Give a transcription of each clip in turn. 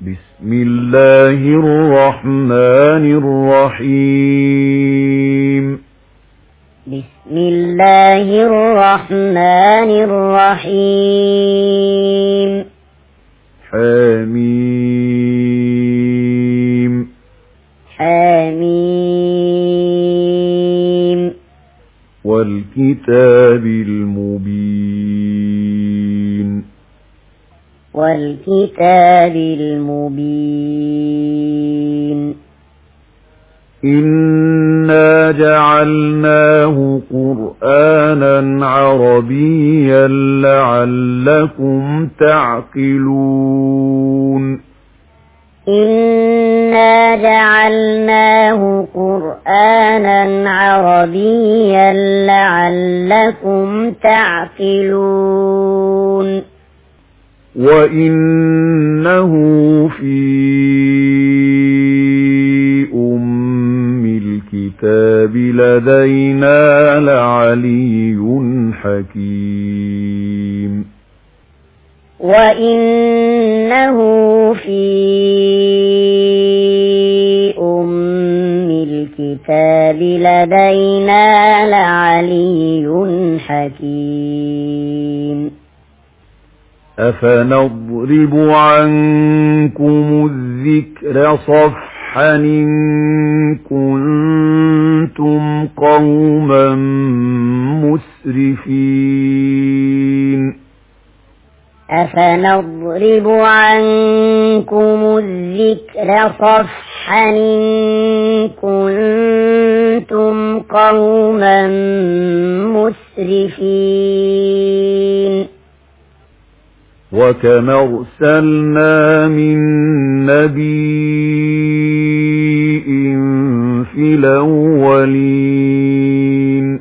بسم الله الرحمن الرحيم بسم الله الرحمن الرحيم حميم حميم والكتاب المبين والكتاب المبين إنا جعلناه قرآنا عربيا لعلكم تعقلون إنا جعلناه قرآنا عربيا لعلكم تعقلون وإنه في الكتاب لدينا لعلي حكيم وإنه في الكتاب لدينا لعلي حكيم أفنضرب عنكم الذكر صفحا إن كنتم قوما مسرفين أفنضرب عنكم الذكر صفحا إن كنتم قوما مسرفين وكم أرسلنا من نبي في الأولين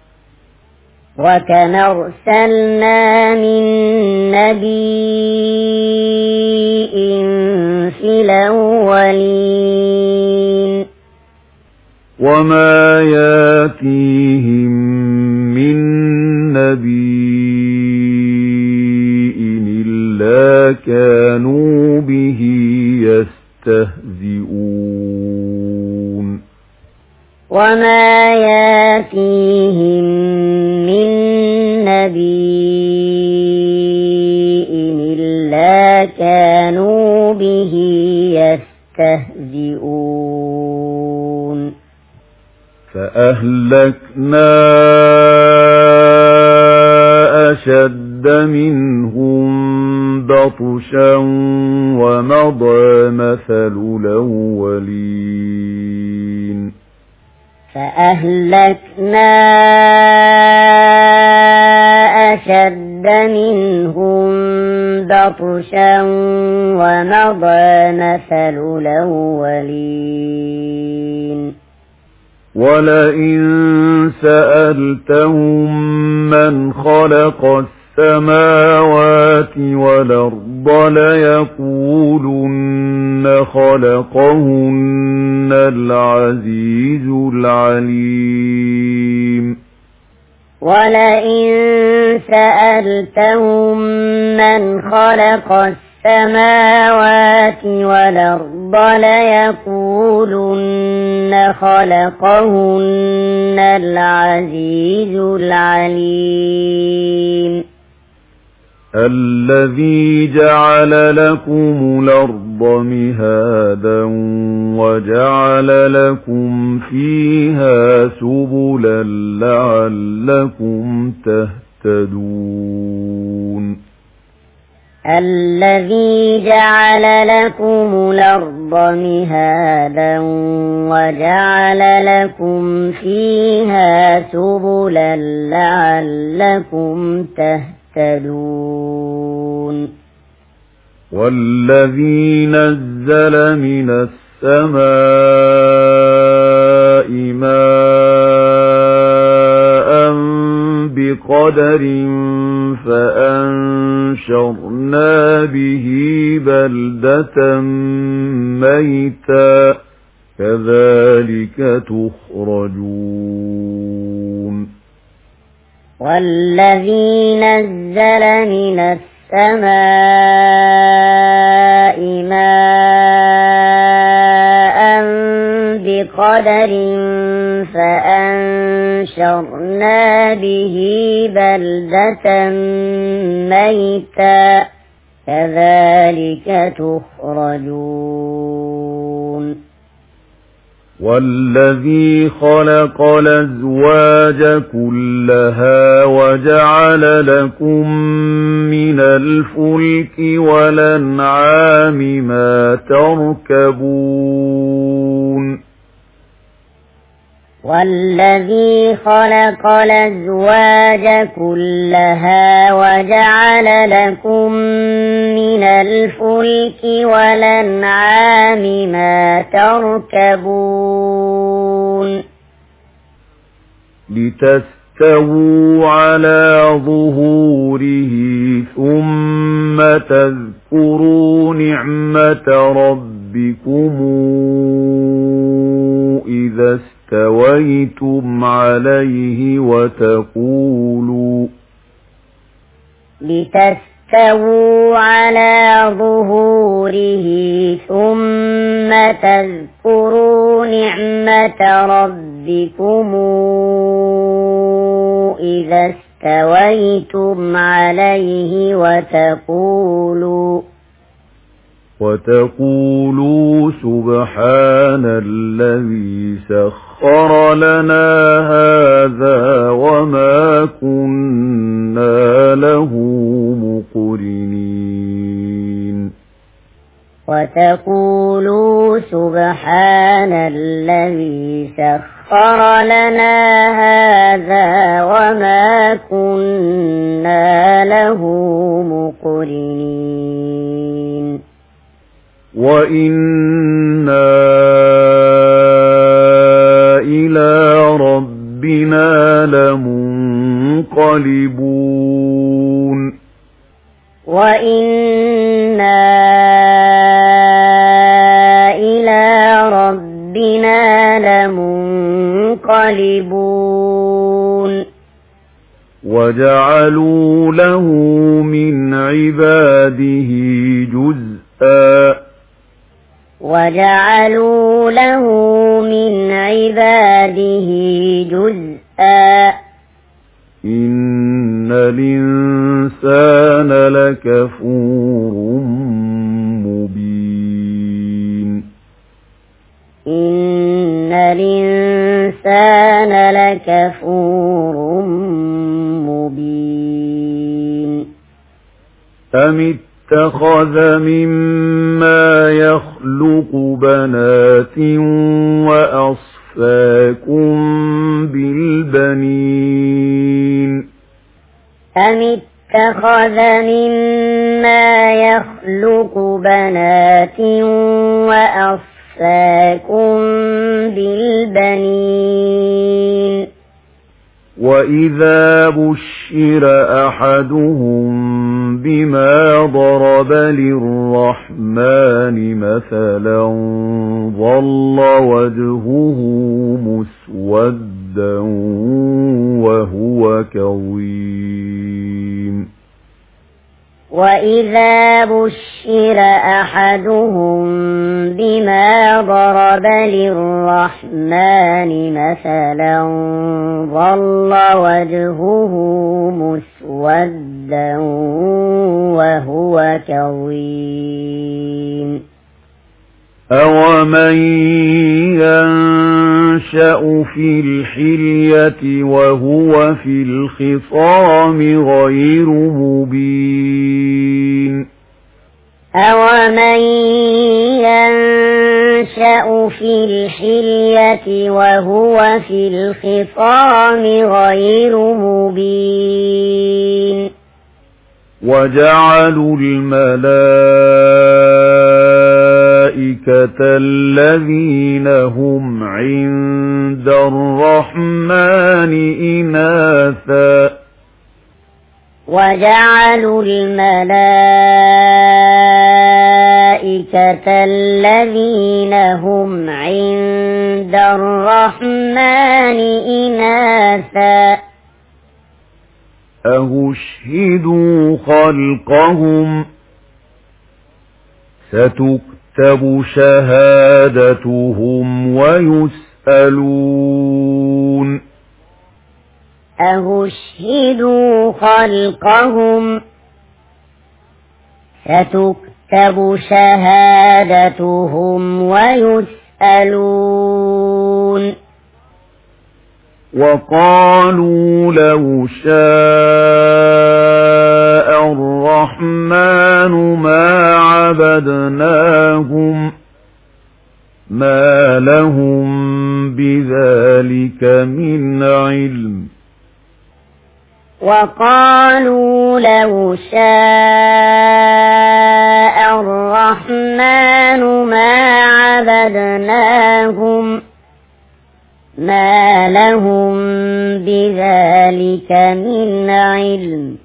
وكم أرسلنا من نبي في الأولين وما ياتيهم من نبي إلا كانوا به يستهزئون وما ياتيهم من نبي إلا كانوا به يستهزئون فأهلكنا أشد منهم بطشا ومضى مثل الأولين فأهلكنا أشد منهم بطشا ومضى مثل الأولين ولئن سألتهم من خلق السماوات والأرض ليقولن خلقهن العزيز العليم ولئن سألتهم من خلق السماوات والأرض ليقولن خلقهن العزيز العليم الذي جعل لكم الأرض مهادا وجعل لكم فيها سبلا لعلكم تهتدون الذي جعل لكم الأرض مهادا وجعل لكم فيها سبلا لعلكم تهتدون والذي نزل من السماء ماء بقدر فأنشرنا به بلدة ميتا كذلك تخرجون والذي نزل من السماء ماء بقدر فأنشرنا به بلدة ميتا كذلك تخرجون والذي خلق الأزواج كلها وجعل لكم من الفلك والأنعام ما تركبون والذي خلق الأزواج كلها وجعل لكم من الفلك والأنعام ما تركبون لتستووا على ظهوره ثم تذكروا نعمة ربكم إذا استويتم عليه لتستووا على ظهوره ثم تذكروا نعمة ربكم إذا استويتم عليه وتقولوا سبحان الذي سخر لنا هذا وما كنا له مقرنين وتقولوا سبحان الذي سخر لنا هذا وما كنا له مقرنين وإنا إلى ربنا لمنقلبون وإنا إلى ربنا لمنقلبون وجعلوا له من عباده جزءا إن الإنسان لكفور مبين أم اتخذ مما يخلق بنات وأصفاكم بالبنين وإذا بشر أحدهم بما ضرب للرحمن مثلا ظل وجهه مسودا وهو كظيم وإذا بشر أحدهم بما ضرب للرحمن مثلا ظل وجهه مسودا وهو كظيم أومن ينشأ في الحلية وهو في الخصام غير مبين أومن ينشأ في الحلية وهو في الخصام غير مبين وجعلوا الملائكة الذين هم عند الرحمن إناثا وجعلوا الملائكة الذين هم عند الرحمن إناثا أشهدوا خلقهم ستكتب ستكتب شهادتهم ويسألون أشهدوا خلقهم ستكتب شهادتهم ويسألون وقالوا لو شاء الرحمن ما عبدناهم ما لهم بذلك من علم وقالوا لو شاء الرحمن ما عبدناهم ما لهم بذلك من علم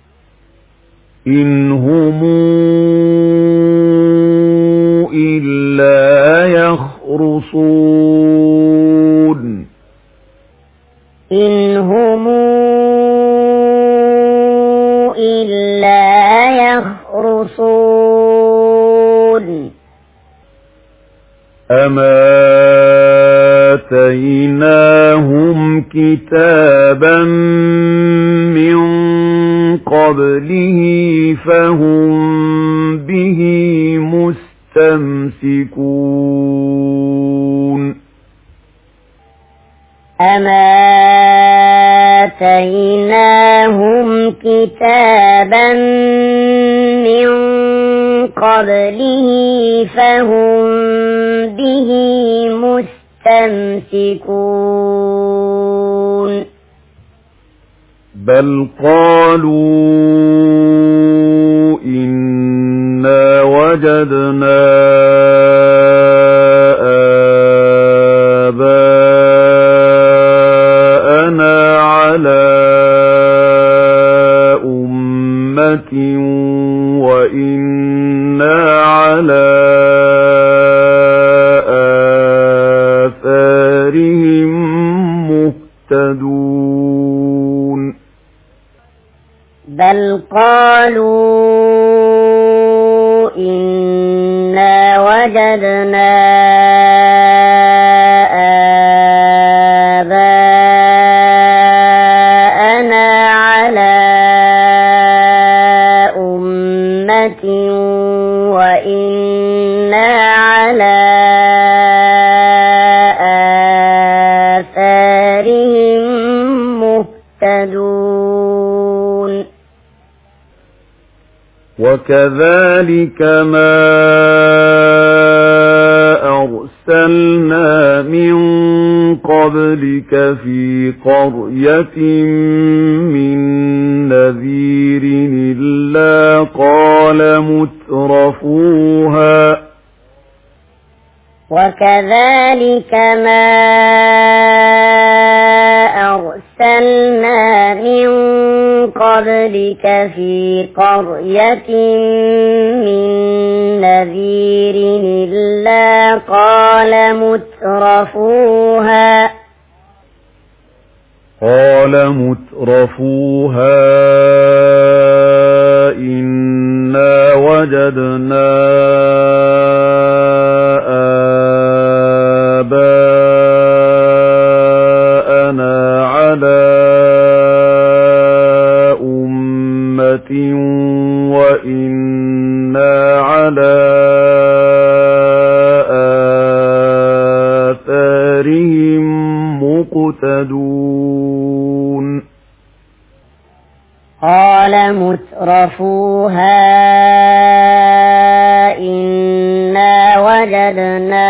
إن هم إلا يخرصون إن هم إلا يخرصون أما آتيناهم كتابا من قبله فهم به مستمسكون أما آتيناهم كتابا من قبله فهم به مستمسكون بل قالوا إنا وجدنا آباءنا على أمة وإنا على آثارهم مهتدون بل قالوا إنا وجدنا آباءنا على أمة وإنا على آثارهم مهتدون وكذلك ما أرسلنا من قبلك في قرية من نذير إلا قال مترفوها وكذلك ما أرسلنا من قبلك في قرية من نذير إلا قال مترفوها إنا وجدنا آباءنا على أمة وإنا على آثارهم مقتدون قال مترفوها إنا وجدنا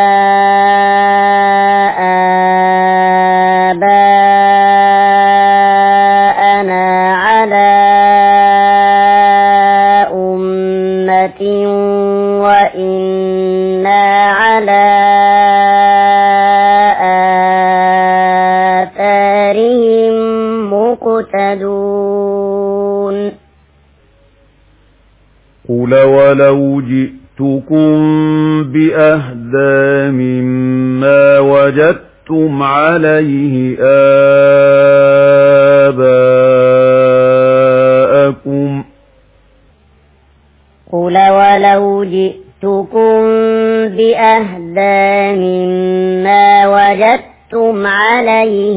آباءنا على أمة وإنا على آثارهم مقتدون قل ولو جئتكم بأهدى مما وجدتم عليه آباءكم قل ولو جئتكم جئتكم بأهدى مما وجدتم عليه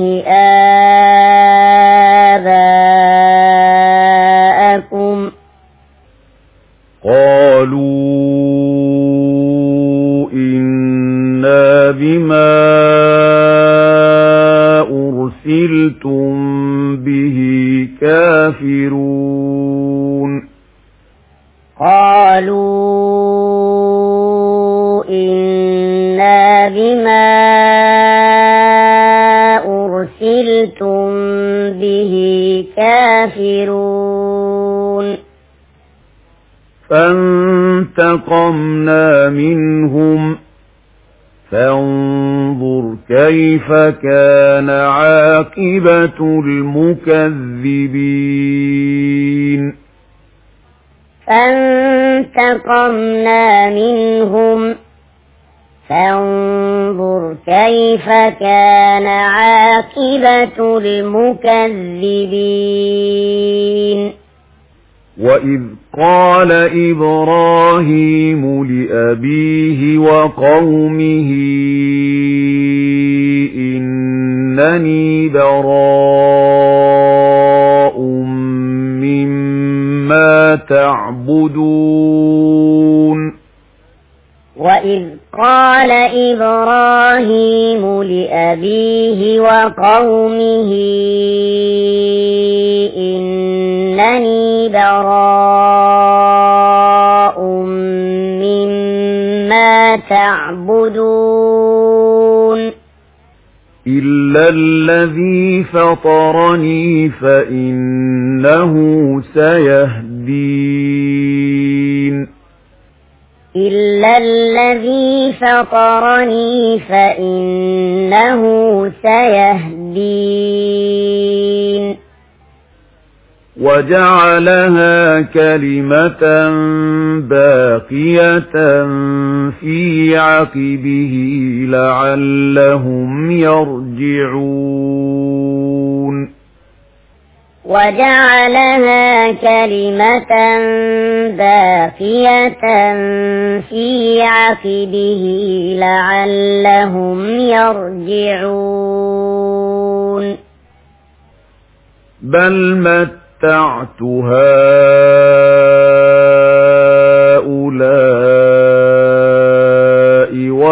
آباءكم قالوا إنا بما أرسلتم به كافرون قالوا إنا بما أرسلتم به كافرون فانتقمنا منهم فانظر كيف كان عاقبة المكذبين فانتقمنا منهم فانظر كيف كان عاقبة المكذبين وإذ قال إبراهيم لأبيه وقومه إنني براء مما تعبدون وإذ قال إبراهيم لأبيه وقومه إنني براء مما تعبدون إلا الذي فطرني فإنه سيهدين إلا الذي فطرني فإنه سيهدين وجعلها كلمة باقية في عقبه لعلهم يرجعون وجعلها كلمة باقية في عقبه لعلهم يرجعون بل متعت هؤلاء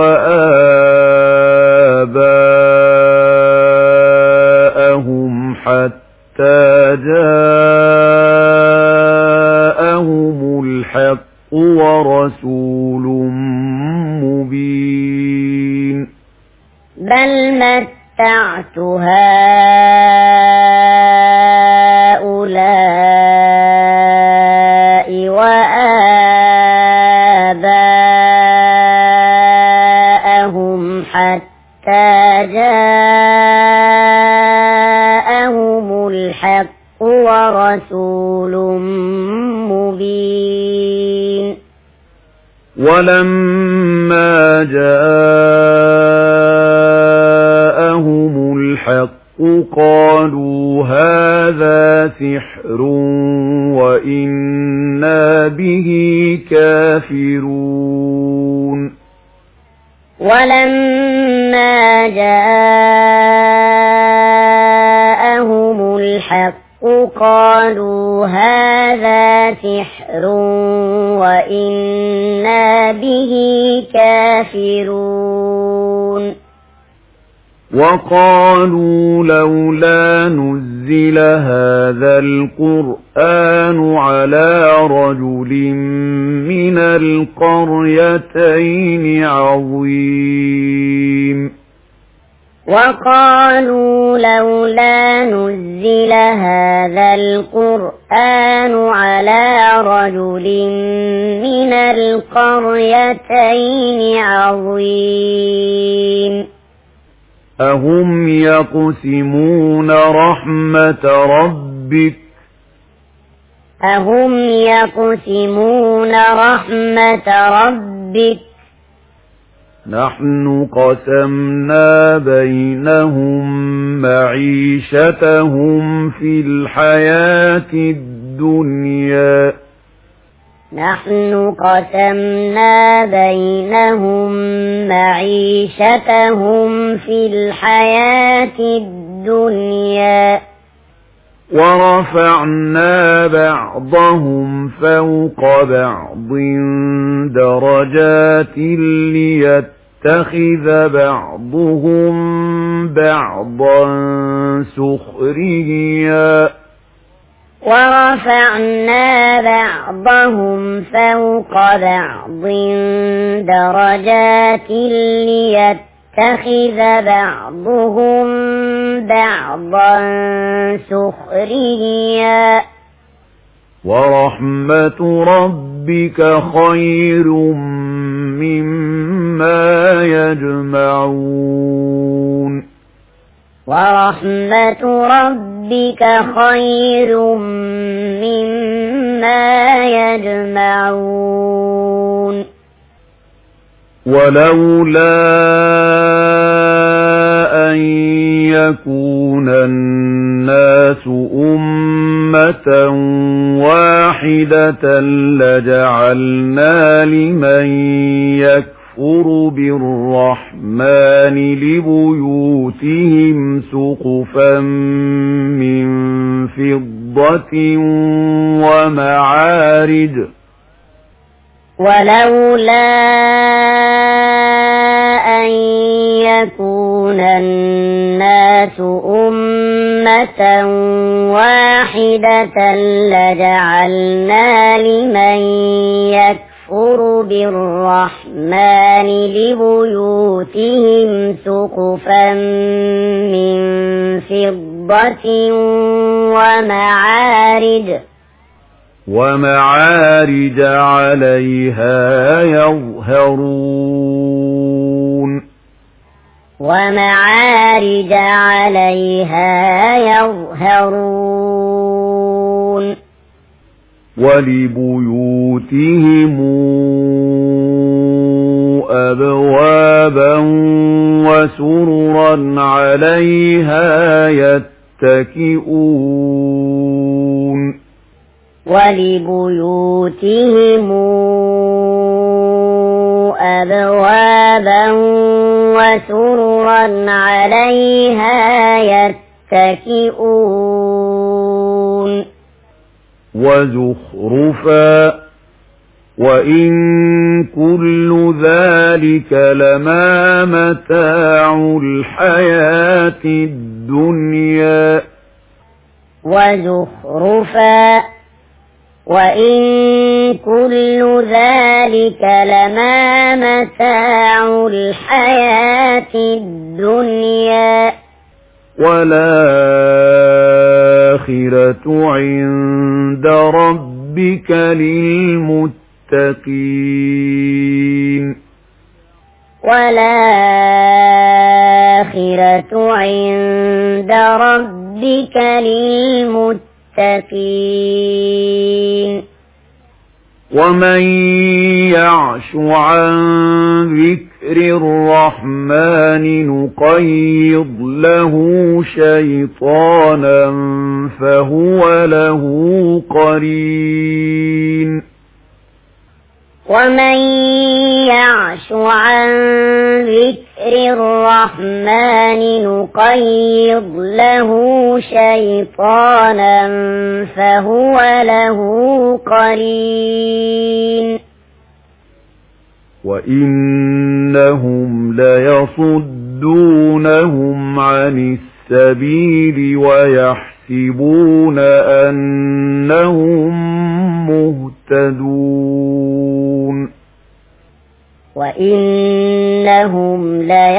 وآباءهم حتى جاءهم الحق ورسول مبين بل متعت هؤلاء وآباءهم حتى جاءهم الحق ورسول مبين ولما جاءهم الحق قالوا هذا سحر وإنا به كافرون ولما جاءهم الحق قالوا هذا سحر وإنا به كافرون وقالوا لولا نزل هذا القرآن على رجل من القريتين عظيم وقالوا لولا نزل هذا القرآن على رجل من القريتين عظيم أهم يقسمون رحمة ربك أهم يقسمون رحمة ربك نحن قسمنا بينهم معيشتهم في الحياة الدنيا نحن قسمنا بينهم معيشتهم في الحياة الدنيا ورفعنا بعضهم فوق بعض درجات ليتخذ بعضهم بعضا سخريا ورفعنا بعضهم فوق بعض درجات ليتخذ بعضهم بعضا سخريا ورحمة ربك خير مما يجمعون ورحمة ربك خير مما يجمعون ولولا أن يكون الناس أمة واحدة لجعلنا لمن يكفر بالرحمن لبيوتهم سقفا من فضة ومعارج ولولا أن يكون الناس أمة واحدة لجعلنا لمن يكفر بالرحمن لبيوتهم سقفا من فضة ومعارج عليها يظهرون ولبيوتهم أبوابا وسررا عليها يتكئون ولبيوتهم أبوابا وسررا عليها يتكئون وزخرفا وإن كل ذلك لما متاع الحياة الدنيا وزخرفا وإن كل ذلك لما متاع الحياة الدنيا والآخرة عند ربك للمتقين والآخرة عند ربك للمتقين ومن يعش عن ذكر الرحمن نقيض له شيطانا فهو له قرين ومن يعش عن ذكر الرحمن نقيض له شيطانا فهو له قرين وإنهم ليصدونهم عن السبيل ويحسبون أنهم مهتدون وإنهم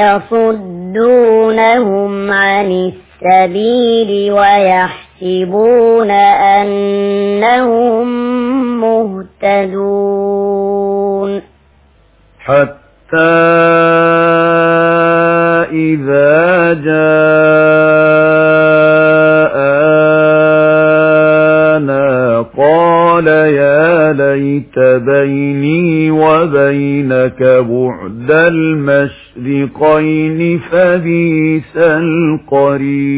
ليصدونهم عن السبيل ويحسبون أنهم مهتدون حتى إذا جاءنا قال يا ليت بيني وبينك بعد المشرقين فبئس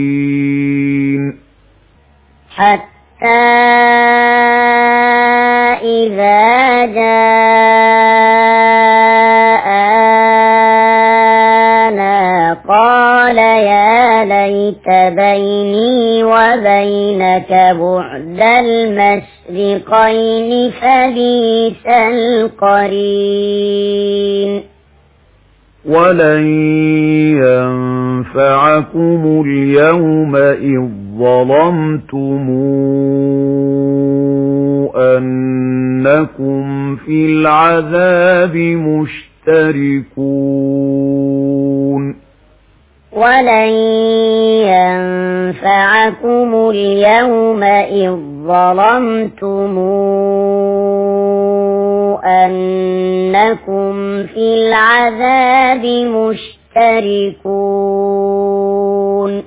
القرين حتى إذا جاءنا قال يا ليت بيني وبينك بعد المشرقين فبئس القرين ولن ينفعكم اليوم إذ ظلمتم أنكم في العذاب مشتركون ولن ينفعكم اليوم إذ ظلمتم أنكم في العذاب مشتركون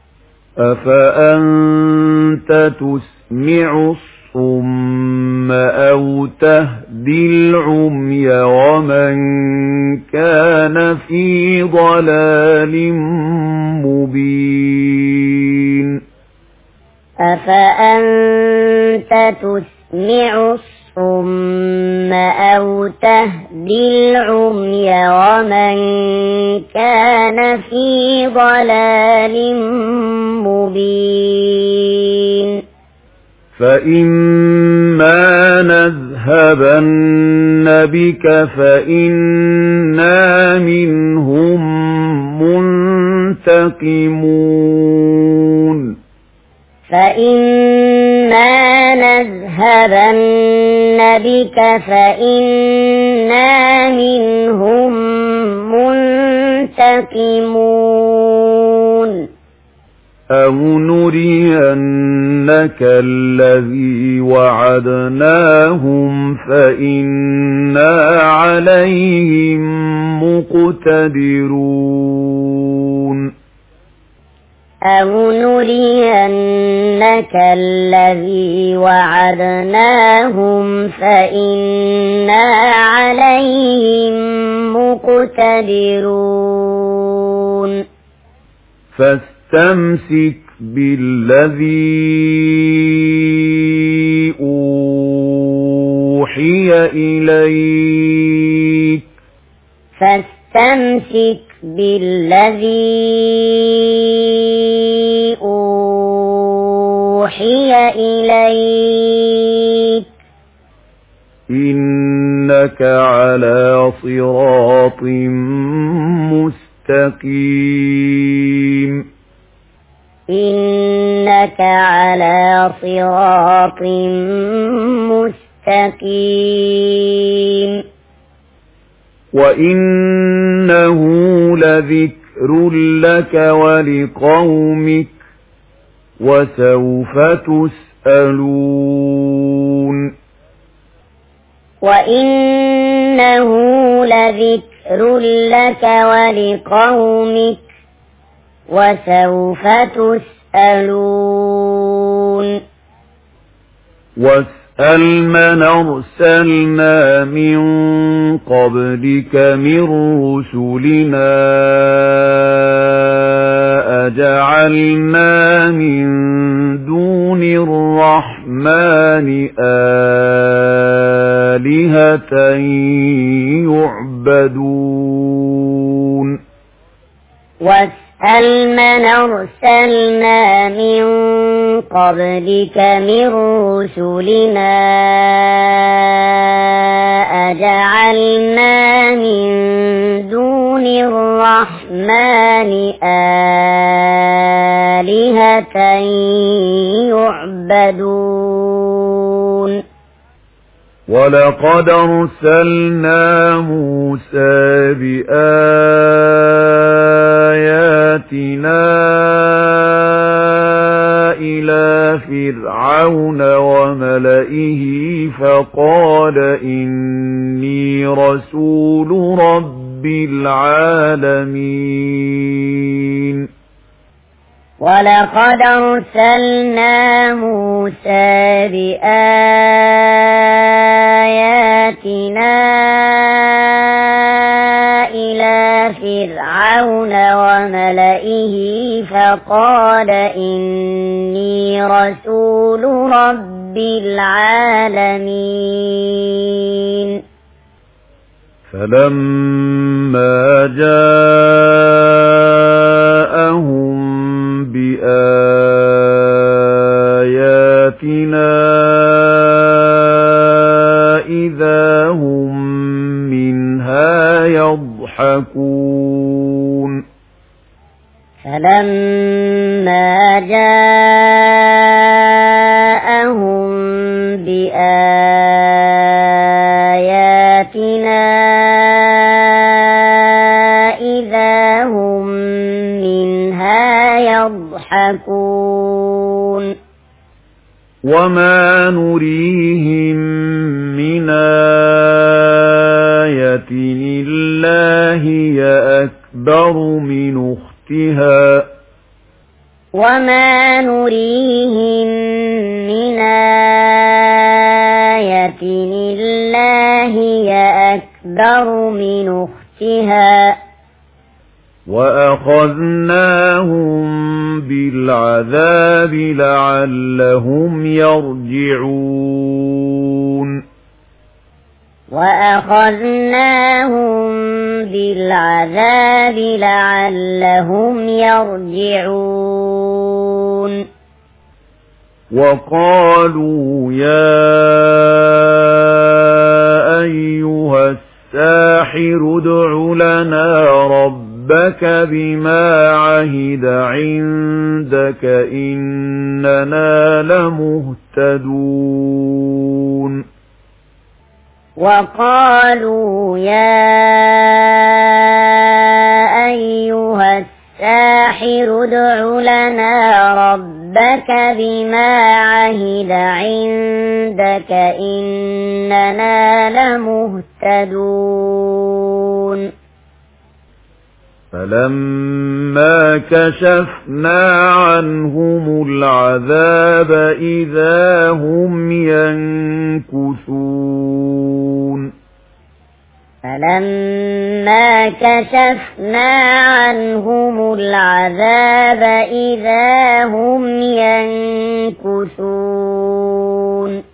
أفأنت تسمع الصم أو تهدي العمي ومن كان في ضلال مبين أفأنت تسمع الصم أو تهدي العمي ومن كان في ضلال مبين فإما نذهبن بك فإنا منهم منتقمون فإما نذهبن بك فإنا منهم منتقمون أو نرينك الذي وعدناهم فإنا عليهم مقتدرون أو نرينك الذي وعدناهم فإنا عليهم مقتدرون فاستمسك بالذي أوحي إليك فاستمسك بالذي أوحي إليك إنك على صراط مستقيم إنك على صراط مستقيم وإنه لذكر لك ولقومك وسوف تسألون وإنه لذكر لك ولقومك وسوف تسألون واسأل من أرسلنا من قبلك من رسلنا أجعلنا من دون الرحمن آلهة يعبدون واسأل من أرسلنا من قبلك من رسلنا أجعلنا من دون الرحمن آلهة يعبدون ولقد أرسلنا موسى بآياتنا إلى فرعون وملئه فقال إني رسول رب العالمين ولقد أرسلنا موسى بآياتنا إلى فرعون وملئه فقال إني رسول رب رب العالمين فلما جاءهم بآياتنا إذا هم منها يضحكون فلما جاءهم بآياتنا إذا هم منها يضحكون وما نريهم من آية إلا هي أكبر من أختها وما نريهم من آية إلا هي أكبر من أختها وأخذناهم بالعذاب لعلهم يرجعون وأخذناهم بالعذاب لعلهم يرجعون وقالوا يا أيها الساحر ادع لنا ربك بما عهد عندك إننا لمهتدون وقالوا يا أيها الساحر ادع لنا ربك بما عهد عندك إننا لمهتدون فلما كشفنا عنهم العذاب إذا هم ينكثون فلما كشفنا عنهم العذاب إذا هم ينكثون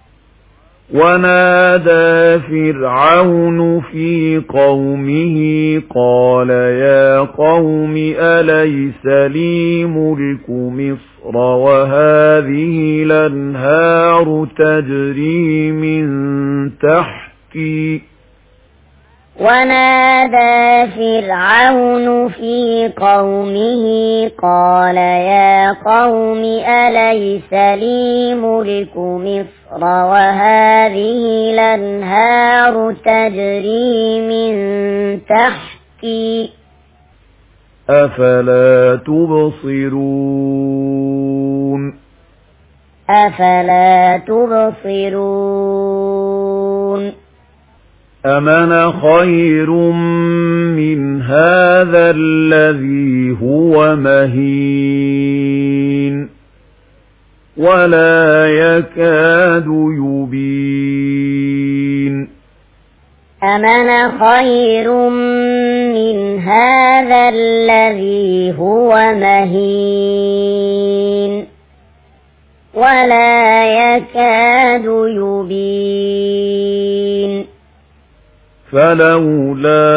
ونادى فرعون في قومه قال يا قوم أليس لي ملك مصر وهذه الأنهار تجري من تحتي ونادى فرعون في قومه قال يا قوم أليس لي ملك مصر وهذه الأنهار تجري من تحتي أفلا تبصرون أفلا تبصرون أمن خير من هذا الذي هو مهين ولا يكاد يبين أمن خير من هذا الذي هو مهين ولا يكاد يبين فلولا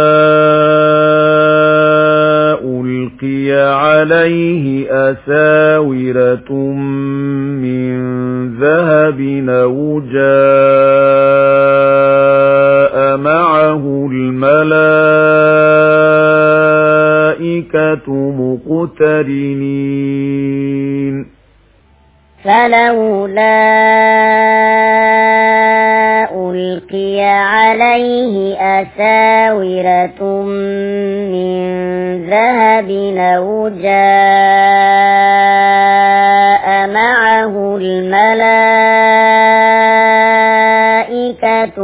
ألقي عليه أساورة من ذهب أو جاء معه الملائكة مقترنين فلولا ألقي عليه أساورة من ذهب أو جاء معه الملائكة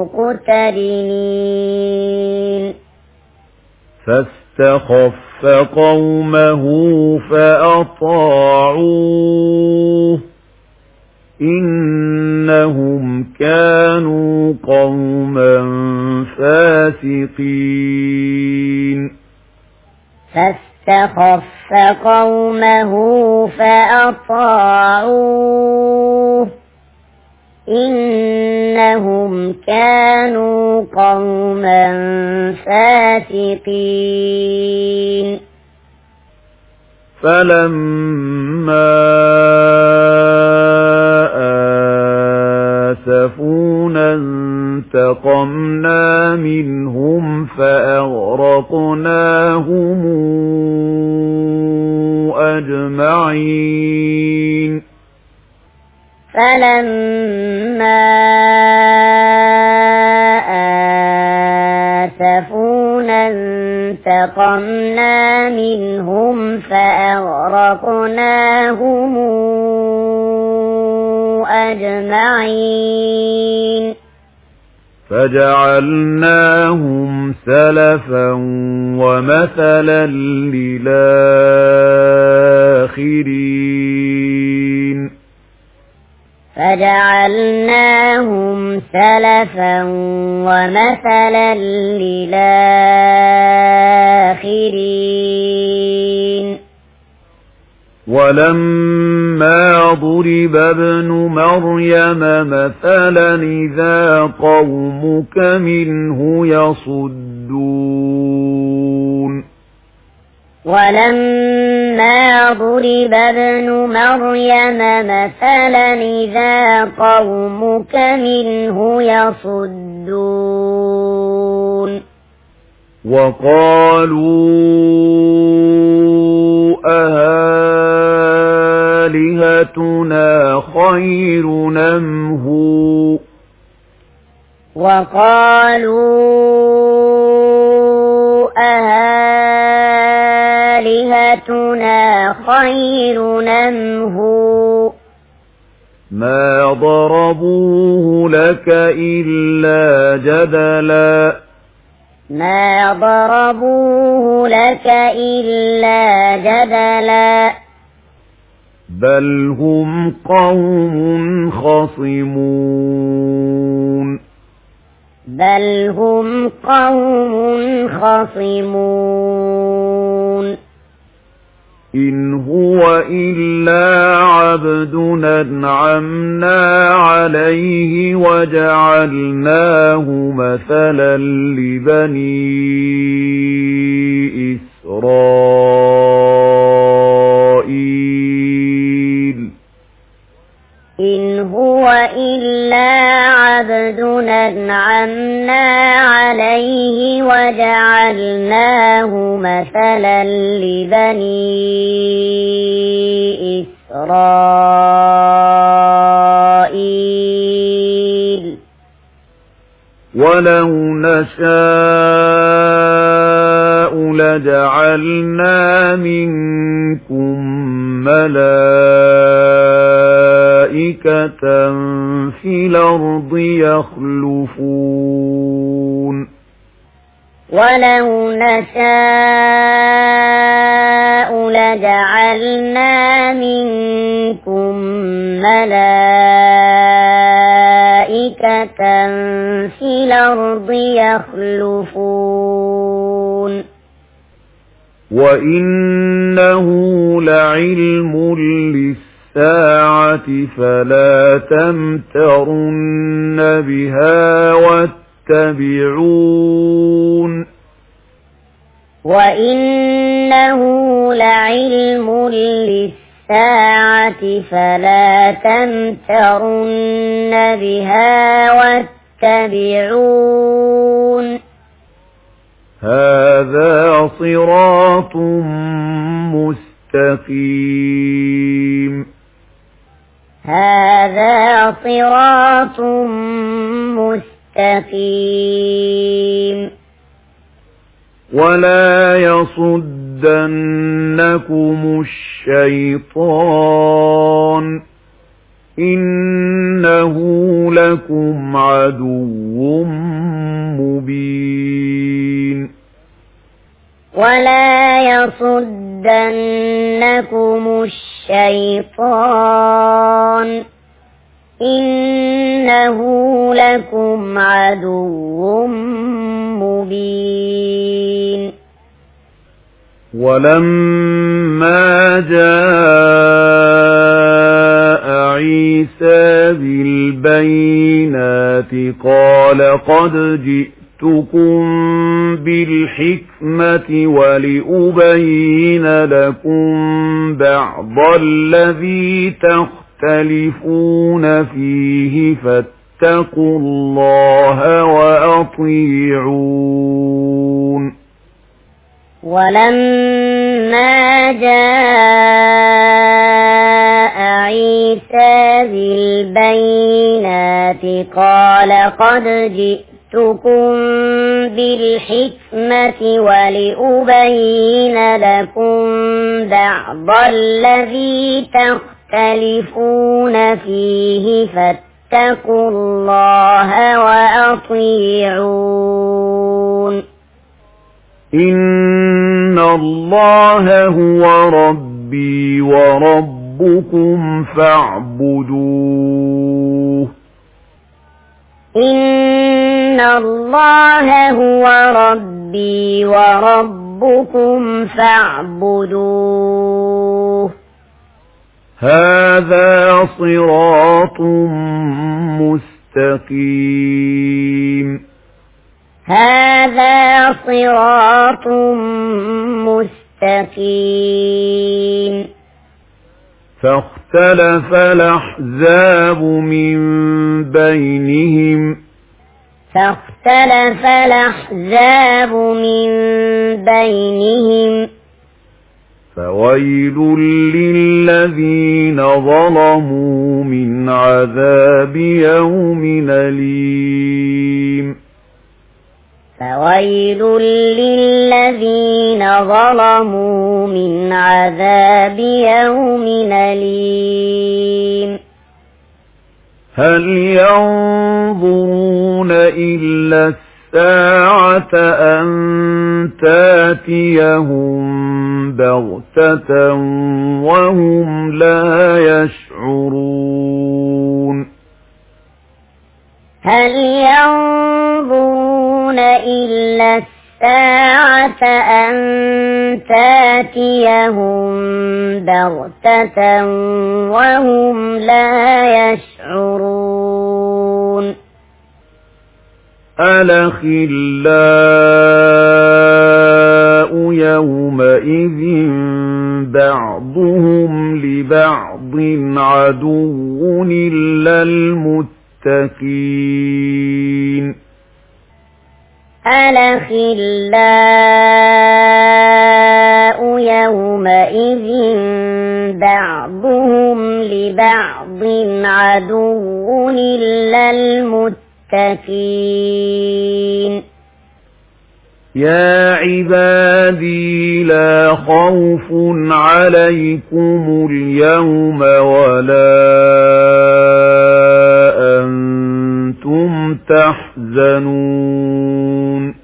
مقترنين فاستخف قومه فأطاعوه إنهم كانوا قوما فاسقين فاستخف قومه فأطاعوه إنهم كانوا قوما فاسقين فلما آسفونا انتقمنا منهم فأغرقناهم أجمعين فلما آسفونا انتقمنا منهم فأغرقناهم أجمعين فجعلناهم سلفا ومثلا للآخرين فجعلناهم سلفا ومثلا للآخرين ولما ضرب ابن مريم مثلا إذا قومك منه يصدون ولما ضرب ابن مريم مثلا إذا قومك منه يصدون وقالوا أآلهتنا خير أم هو وقالوا أآلهتنا خير أم هو ما ضربوه لك إلا جدلا ما ضربوه لك إلا جدلا بل هم قوم خصمون بل هم قوم خصمون إن هو إلا عبد أنعمنا عليه وجعلناه مثلا لبني إسرائيل إن هو إلا عبد أنعمنا عليه وجعلناه مثلا لبني إسرائيل ولو نشاء لجعلنا منكم ملائكة في الأرض يخلفون ولو نشاء لجعلنا منكم ملائكة في الأرض يخلفون وإنه لعلم للساعة فلا تمترن بها واتبعون وإنه لعلم للساعة فلا تمترن بها واتبعون هذا صراط مستقيم هذا صراط مستقيم ولا يصدنكم الشيطان إنه لكم عدو مبين ولا يصدنكم الشيطان إنه لكم عدو مبين ولما جاء عيسى بالبينات بالبينات قال قد جئتكم بالحكمة ولأبين لكم بعض الذي تختلفون فيه فاتقوا الله وأطيعون. ولما جاء عيسى بالبينات قال قد جئتكم بالحكمة ولأبين لكم بعض الذي تختلفون فيه فاتقوا الله وأطيعون. إن الله هو ربي وربكم فاعبدوه. إن الله هو ربي وربكم فاعبدوه. هذا صراط مستقيم. هذا صراط مستقيم. فاختلف الأحزاب من بينهم. فاختلف الأحزاب من بينهم. فويل للذين ظلموا من عذاب يوم أليم. فويل للذين ظلموا من عذاب يوم أليم. هل ينظرون إلا الساعة أن تأتيهم بغتة وهم لا يشعرون. هل ينظرون إلا الساعة أن تأتيهم بغتة وهم لا يشعرون. الأخلاء يومئذ بعضهم لبعض عدو إلا المتقين. الأخلاء يومئذ بعضهم لبعض عدو إلا المتقين. يا عبادي لا خوف عليكم اليوم ولا أنتم تحزنون.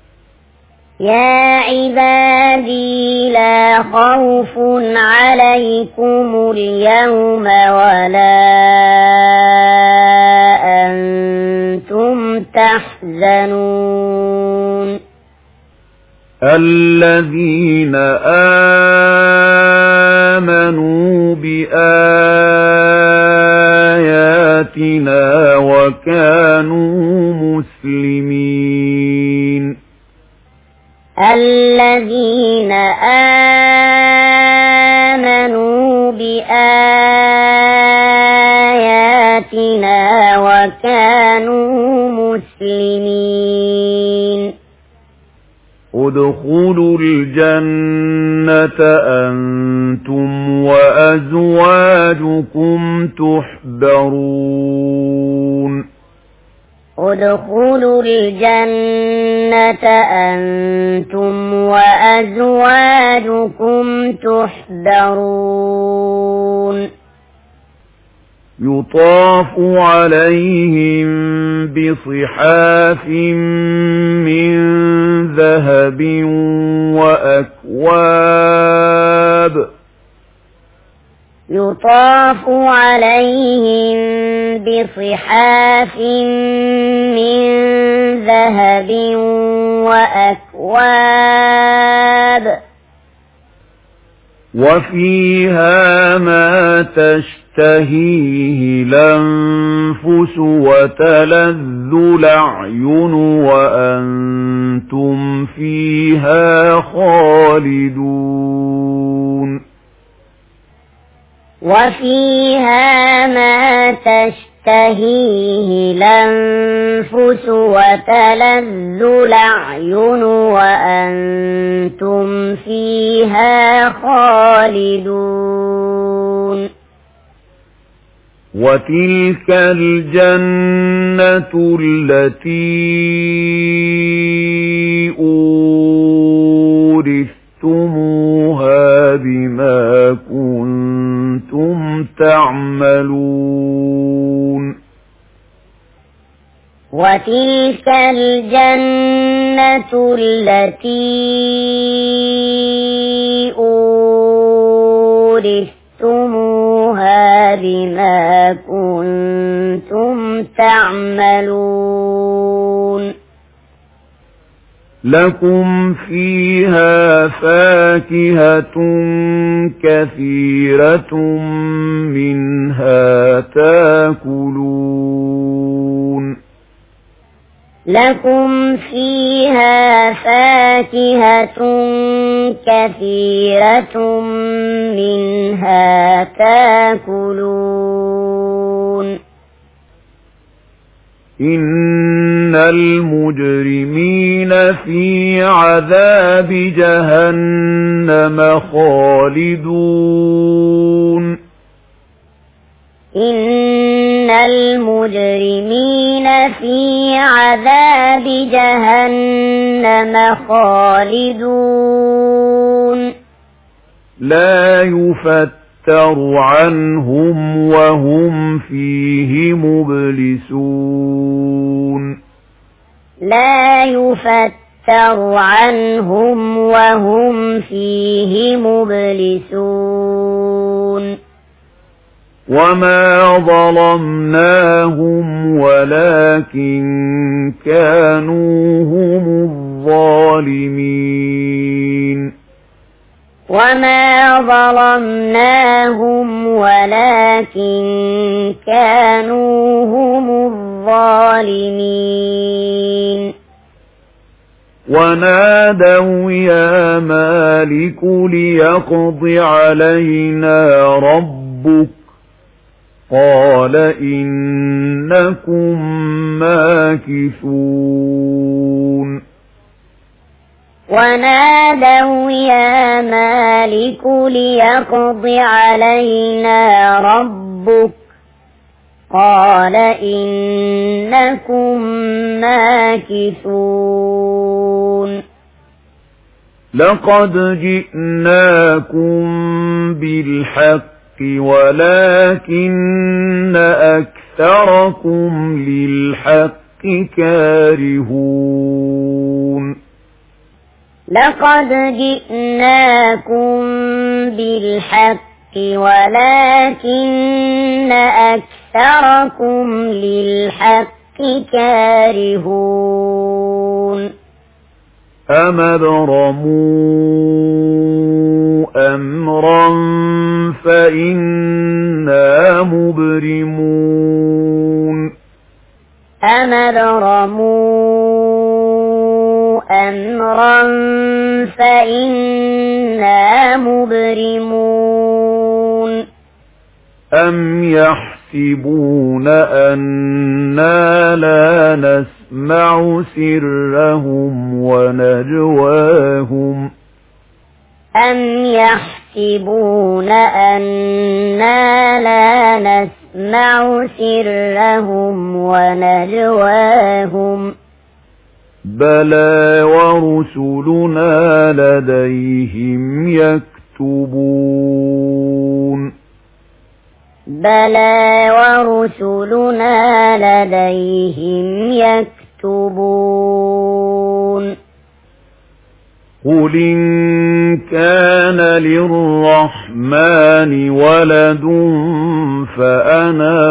يا عبادي لا خوف عليكم اليوم ولا أنتم تحزنون. الذين آمنوا بآياتنا وكانوا مسلمين. الذين آمنوا بآياتنا وكانوا مسلمين. ادخلوا الجنة أنتم وأزواجكم تحبرون. ادخلوا الجنة أنتم وأزواجكم تحبرون. يطاف عليهم بصحاف من ذهب وأكواب. يطاف عليهم بصحاف من ذهب وأكواب. وفيها ما تشتهيه الأنفس الأنفس وتلذ الأعين وأنتم فيها خالدون وفيها ما تشتهيه الأنفس وتلذ الأعين وأنتم فيها خالدون وتلك الجنة التي أورثتموها بما كنتم تعملون وتلك الجنة التي أورثتموها بما كنتم تعملون لكم فيها فاكهة كثيرة منها تاكلون لكم فيها فاكهة كثيرة منها تاكلون إن المجرمين في عذاب جهنم خالدون إن المجرمين في عذاب جهنم خالدون لا يفتر عنهم وهم فيه مبلسون لا يفتر عنهم وهم فيه مبلسون وما ظلمناهم ولكن كانوا هم الظالمين وما ظلمناهم ولكن كانوا هم الظالمين ونادوا يا مالك ليقض علينا ربك قال إنكم ماكثون ونادوا يا مالك ليقض علينا ربك قال إنكم ماكثون لقد جئناكم بالحق ولكن أكثركم للحق كارهون لقد جئناكم بالحق ولكن أكثركم للحق كارهون أم أبرموا أمرا فإنا مبرمون أم أبرموا أمرا فإنا مبرمون أم يحسبون أنا لا نسمع سرهم ونجواهم أم يحسبون أنا لا نسمع سرهم ونجواهم بلى ورسلنا لديهم يكتبون بلى ورسلنا لديهم يكتبون قل إن كان للرحمن ولد فأنا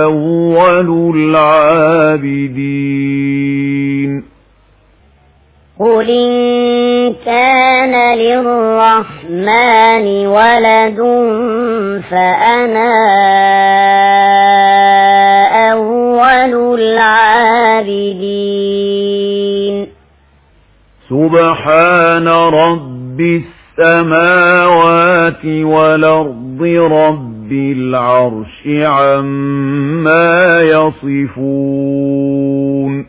أول العابدين قل إن كان للرحمن ولد فأنا أول العابدين سبحان رب السماوات والأرض رب العرش عما يصفون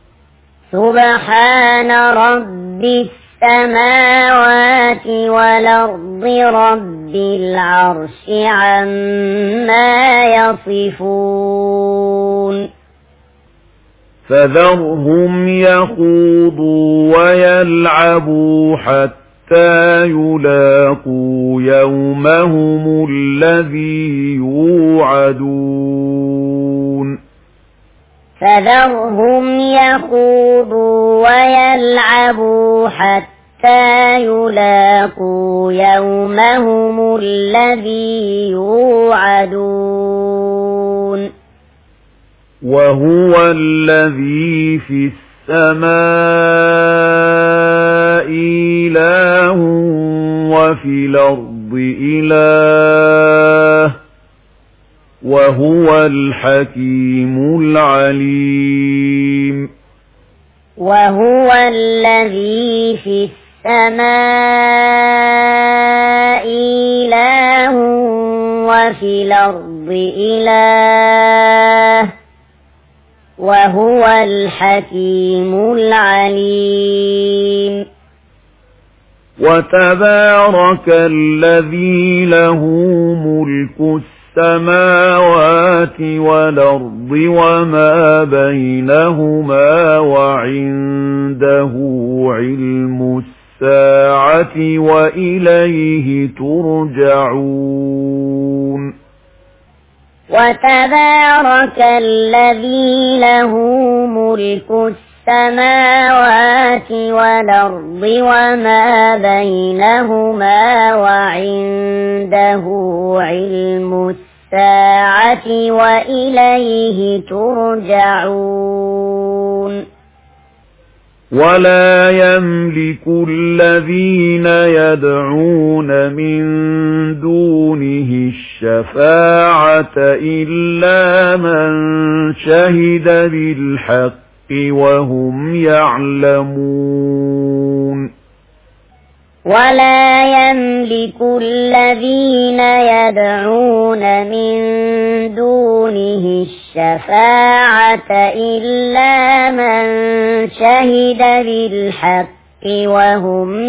سبحان رب السماوات والأرض رب العرش عما يصفون فذرهم يخوضوا ويلعبوا حتى يلاقوا يومهم الذي يوعدون فذرهم يخوضوا ويلعبوا حتى يلاقوا يومهم الذي يوعدون وهو الذي في السماء إله وفي الأرض إله وهو الحكيم العليم وهو الذي في السماء إله وفي الأرض إله وهو الحكيم العليم وتبارك الذي له ملك السماوات والأرض وما بينهما وعنده علم الساعة وإليه ترجعون وتبارك الذي له ملك السماوات والأرض وما بينهما وعنده علم الساعة وإليه ترجعون ولا يملك الذين يدعون من دونه الشفاعة إلا من شهد بالحق وهم يعلمون ولا يملك الذين يدعون من دونه الشفاعة إلا من شهد بالحق وهم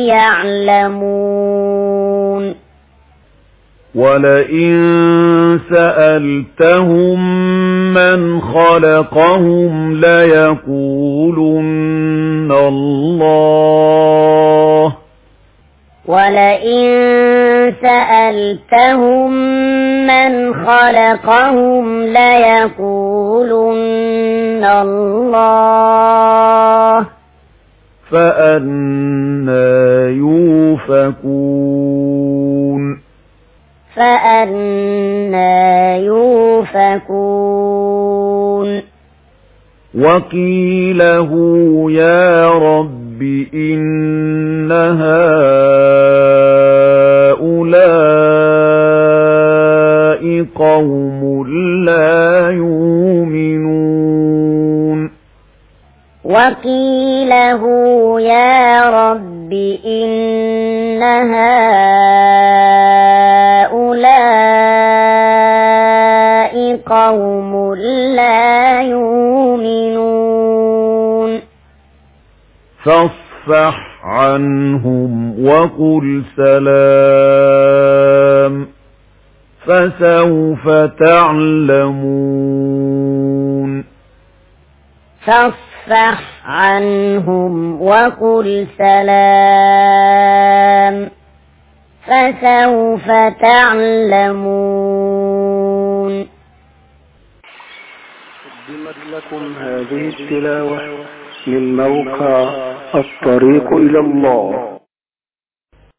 يعلمون ولئن سألتهم من خلقهم ليقولن الله ولئن سألتهم من خلقهم ليقولن الله فأنى يؤفكون فأنى يؤفكون وقيله يا رب إن هؤلاء قوم لا يؤمنون وقيله يا رب إن هؤلاء قوم لا يؤمنون فاصفح عنهم وقل سلام فسوف تعلمون فاصفح عنهم وقل سلام فسوف تعلمون. قدمت لكم هذه التلاوة من موقع الطريق إلى الله.